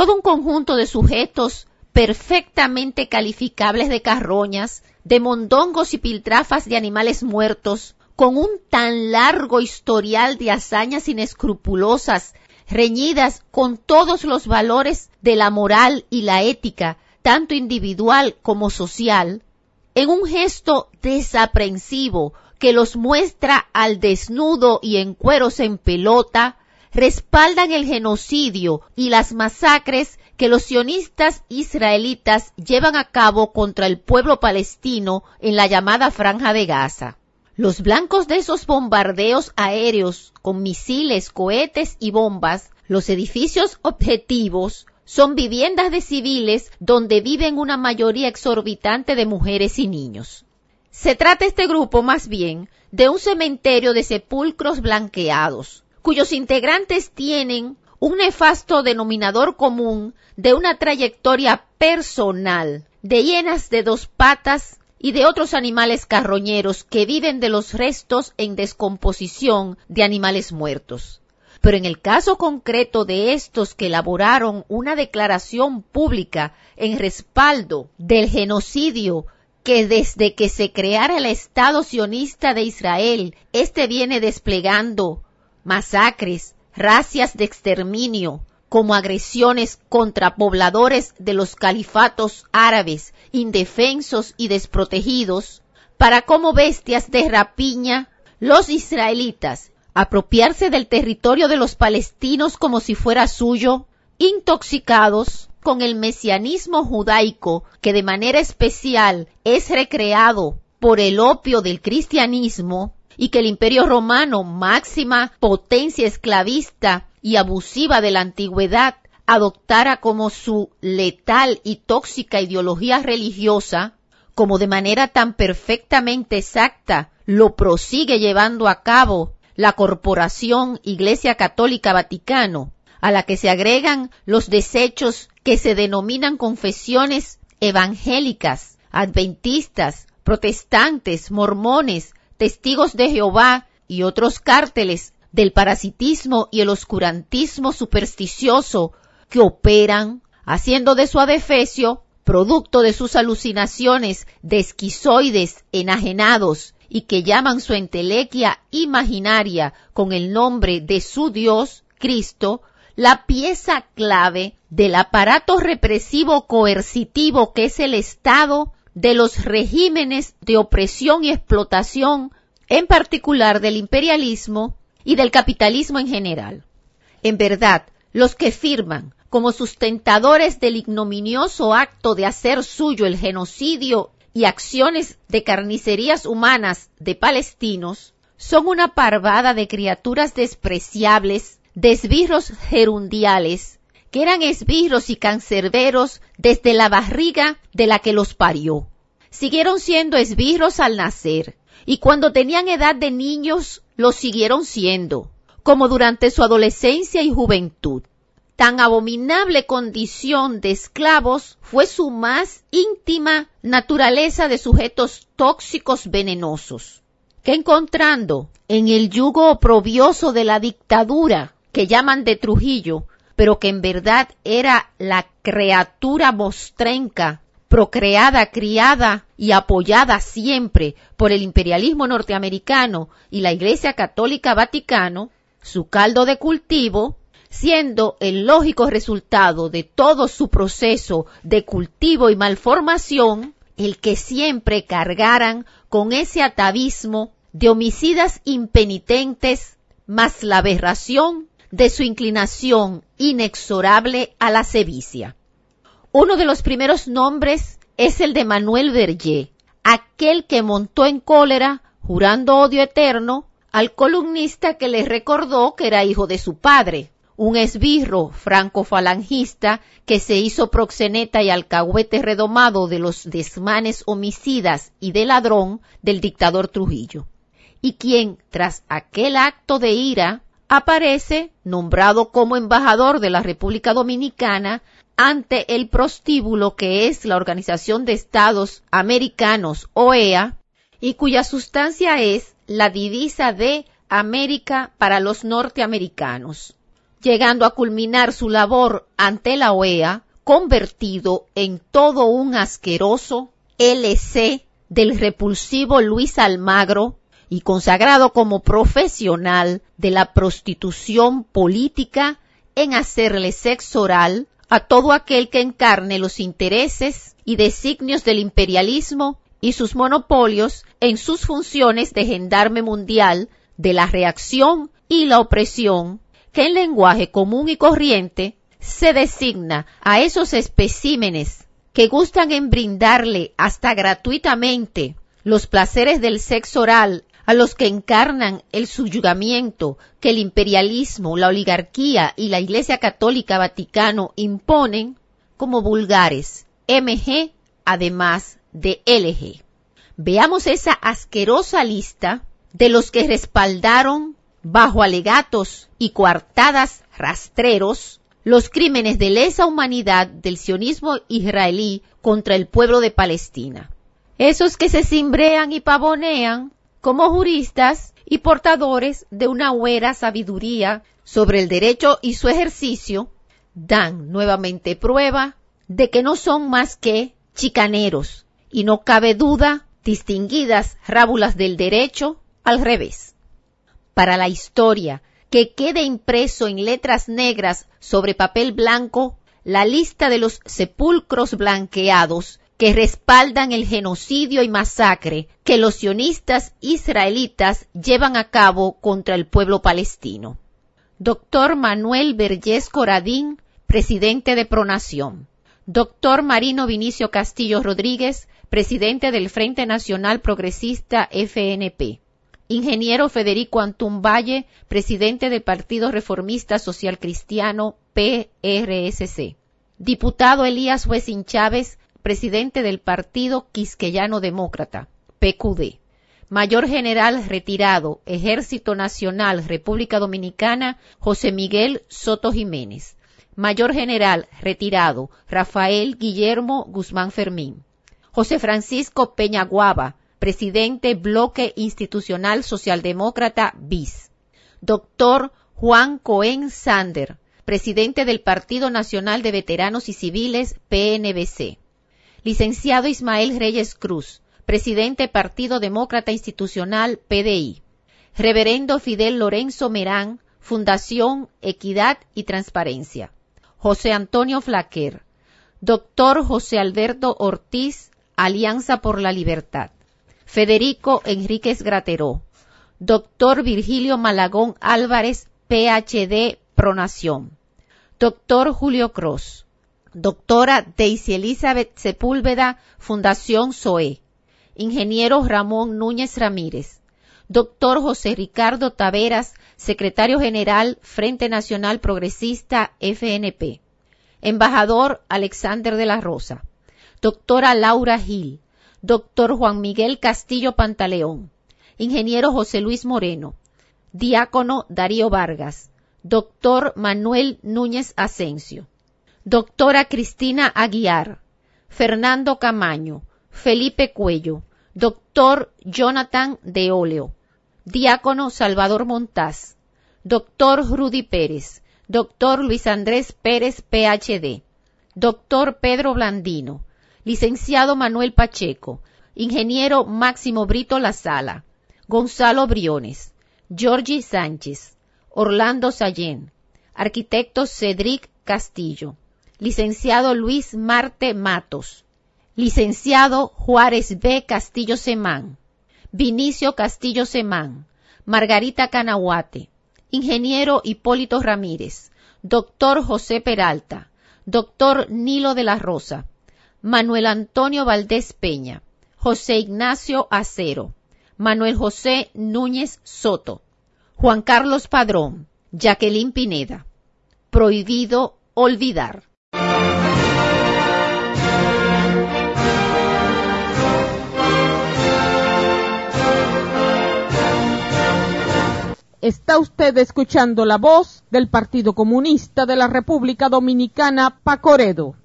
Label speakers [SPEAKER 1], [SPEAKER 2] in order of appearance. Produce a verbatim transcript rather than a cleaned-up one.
[SPEAKER 1] todo un conjunto de sujetos perfectamente calificables de carroñas, de mondongos y piltrafas de animales muertos, con un tan largo historial de hazañas inescrupulosas, reñidas con todos los valores de la moral y la ética, tanto individual como social, en un gesto desaprensivo que los muestra al desnudo y en cueros en pelota, respaldan el genocidio y las masacres que los sionistas israelitas llevan a cabo contra el pueblo palestino en la llamada Franja de Gaza. Los blancos de esos bombardeos aéreos con misiles, cohetes y bombas, los edificios objetivos, son viviendas de civiles donde viven una mayoría exorbitante de mujeres y niños. Se trata este grupo más bien de un cementerio de sepulcros blanqueados, cuyos integrantes tienen un nefasto denominador común de una trayectoria personal de hienas de dos patas y de otros animales carroñeros que viven de los restos en descomposición de animales muertos. Pero en el caso concreto de estos que elaboraron una declaración pública en respaldo del genocidio que desde que se creara el Estado sionista de Israel, este viene desplegando masacres, racias de exterminio, como agresiones contra pobladores de los califatos árabes, indefensos y desprotegidos, para como bestias de rapiña, los israelitas, apropiarse del territorio de los palestinos como si fuera suyo, intoxicados con el mesianismo judaico que de manera especial es recreado por el opio del cristianismo y que el Imperio Romano, máxima potencia esclavista y abusiva de la antigüedad, adoptara como su letal y tóxica ideología religiosa, como de manera tan perfectamente exacta lo prosigue llevando a cabo la Corporación Iglesia Católica Vaticano, a la que se agregan los desechos que se denominan confesiones evangélicas, adventistas, protestantes, mormones, testigos de Jehová y otros cárteles del parasitismo y el oscurantismo supersticioso que operan, haciendo de su adefesio, producto de sus alucinaciones de esquizoides enajenados y que llaman su entelequia imaginaria con el nombre de su Dios, Cristo, la pieza clave del aparato represivo coercitivo que es el Estado de los regímenes de opresión y explotación, en particular del imperialismo y del capitalismo en general. En verdad, los que firman como sustentadores del ignominioso acto de hacer suyo el genocidio y acciones de carnicerías humanas de palestinos son una parvada de criaturas despreciables, de esbirros gerundiales, que eran esbirros y cancerberos desde la barriga de la que los parió. Siguieron siendo esbirros al nacer, y cuando tenían edad de niños, lo siguieron siendo, como durante su adolescencia y juventud. Tan abominable condición de esclavos fue su más íntima naturaleza de sujetos tóxicos venenosos, que encontrando en el yugo oprobioso de la dictadura, que llaman de Trujillo, pero que en verdad era la criatura mostrenca, procreada, criada y apoyada siempre por el imperialismo norteamericano y la Iglesia Católica Vaticano, su caldo de cultivo, siendo el lógico resultado de todo su proceso de cultivo y malformación, el que siempre cargaran con ese atavismo de homicidas impenitentes, más la aberración de su inclinación inexorable a la sevicia. Uno de los primeros nombres es el de Manuel Berger, aquel que montó en cólera, jurando odio eterno, al columnista que le recordó que era hijo de su padre, un esbirro franco-falangista que se hizo proxeneta y alcahuete redomado de los desmanes homicidas y de ladrón del dictador Trujillo, y quien, tras aquel acto de ira, aparece nombrado como embajador de la República Dominicana ante el prostíbulo que es la Organización de Estados Americanos, O E A, y cuya sustancia es la divisa de América para los norteamericanos. llegando a culminar su labor ante la O E A, convertido en todo un asqueroso L C del repulsivo Luis Almagro y consagrado como profesional de la prostitución política en hacerle sexo oral a todo aquel que encarne los intereses y designios del imperialismo y sus monopolios en sus funciones de gendarme mundial de la reacción y la opresión, que en lenguaje común y corriente se designa a esos especímenes que gustan en brindarle hasta gratuitamente los placeres del sexo oral a los que encarnan el subyugamiento que el imperialismo, la oligarquía y la Iglesia Católica Vaticano imponen como vulgares, M G, además de L G. Veamos esa asquerosa lista de los que respaldaron, bajo alegatos y coartadas rastreros, los crímenes de lesa humanidad del sionismo israelí contra el pueblo de Palestina. Esos que se cimbrean y pavonean como juristas y portadores de una huera sabiduría sobre el derecho y su ejercicio, dan nuevamente prueba de que no son más que chicaneros, y no cabe duda, distinguidas rábulas del derecho al revés. Para la historia, que quede impreso en letras negras sobre papel blanco la lista de los sepulcros blanqueados que respaldan el genocidio y masacre que los sionistas israelitas llevan a cabo contra el pueblo palestino. Doctor Manuel Vergés Coradín, presidente de Pronación. Doctor Marino Vinicio Castillo Rodríguez, presidente del Frente Nacional Progresista F N P. Ingeniero Federico Antún Valle, presidente del Partido Reformista Social Cristiano P R S C. Diputado Elías Huesín Chávez, presidente del Partido Quisqueyano Demócrata, P Q D. Mayor General retirado, Ejército Nacional, República Dominicana, José Miguel Soto Jiménez. Mayor General retirado, Rafael Guillermo Guzmán Fermín. José Francisco Peñaguaba, presidente Bloque Institucional Socialdemócrata B I S. Doctor Juan Cohen Sander, presidente del Partido Nacional de Veteranos y Civiles P N V C. Licenciado Ismael Reyes Cruz, presidente Partido Demócrata Institucional P D I. Reverendo Fidel Lorenzo Merán, Fundación Equidad y Transparencia. José Antonio Flaquer. Doctor José Alberto Ortiz, Alianza por la Libertad. Federico Enríquez Grateró. Doctor Virgilio Malagón Álvarez, P H D, Pronación. Doctor Julio Cross. Doctora Daisy Elizabeth Sepúlveda, Fundación S O E. Ingeniero Ramón Núñez Ramírez. Doctor José Ricardo Taveras, Secretario General, Frente Nacional Progresista F N P. Embajador Alexander de la Rosa. Doctora Laura Gil. Doctor Juan Miguel Castillo Pantaleón. Ingeniero José Luis Moreno. Diácono Darío Vargas. Doctor Manuel Núñez Asensio. Doctora Cristina Aguiar. Fernando Camaño. Felipe Cuello. Doctor Jonathan de Óleo. Diácono Salvador Montaz. Doctor Rudy Pérez. Doctor Luis Andrés Pérez, P H D. Doctor Pedro Blandino. Licenciado Manuel Pacheco. Ingeniero Máximo Brito La Sala. Gonzalo Briones. Georgie Sánchez. Orlando Sallén. Arquitecto Cedric Castillo. Licenciado Luis Marte Matos. Licenciado Juárez B. Castillo Semán. Vinicio Castillo Semán. Margarita Canahuate. Ingeniero Hipólito Ramírez. Doctor José Peralta. Doctor Nilo de la Rosa. Manuel Antonio Valdés Peña. José Ignacio Acero. Manuel José Núñez Soto. Juan Carlos Padrón. Jacqueline Pineda. Prohibido olvidar.
[SPEAKER 2] Está usted escuchando la voz del Partido Comunista de la República Dominicana, Pacoredo.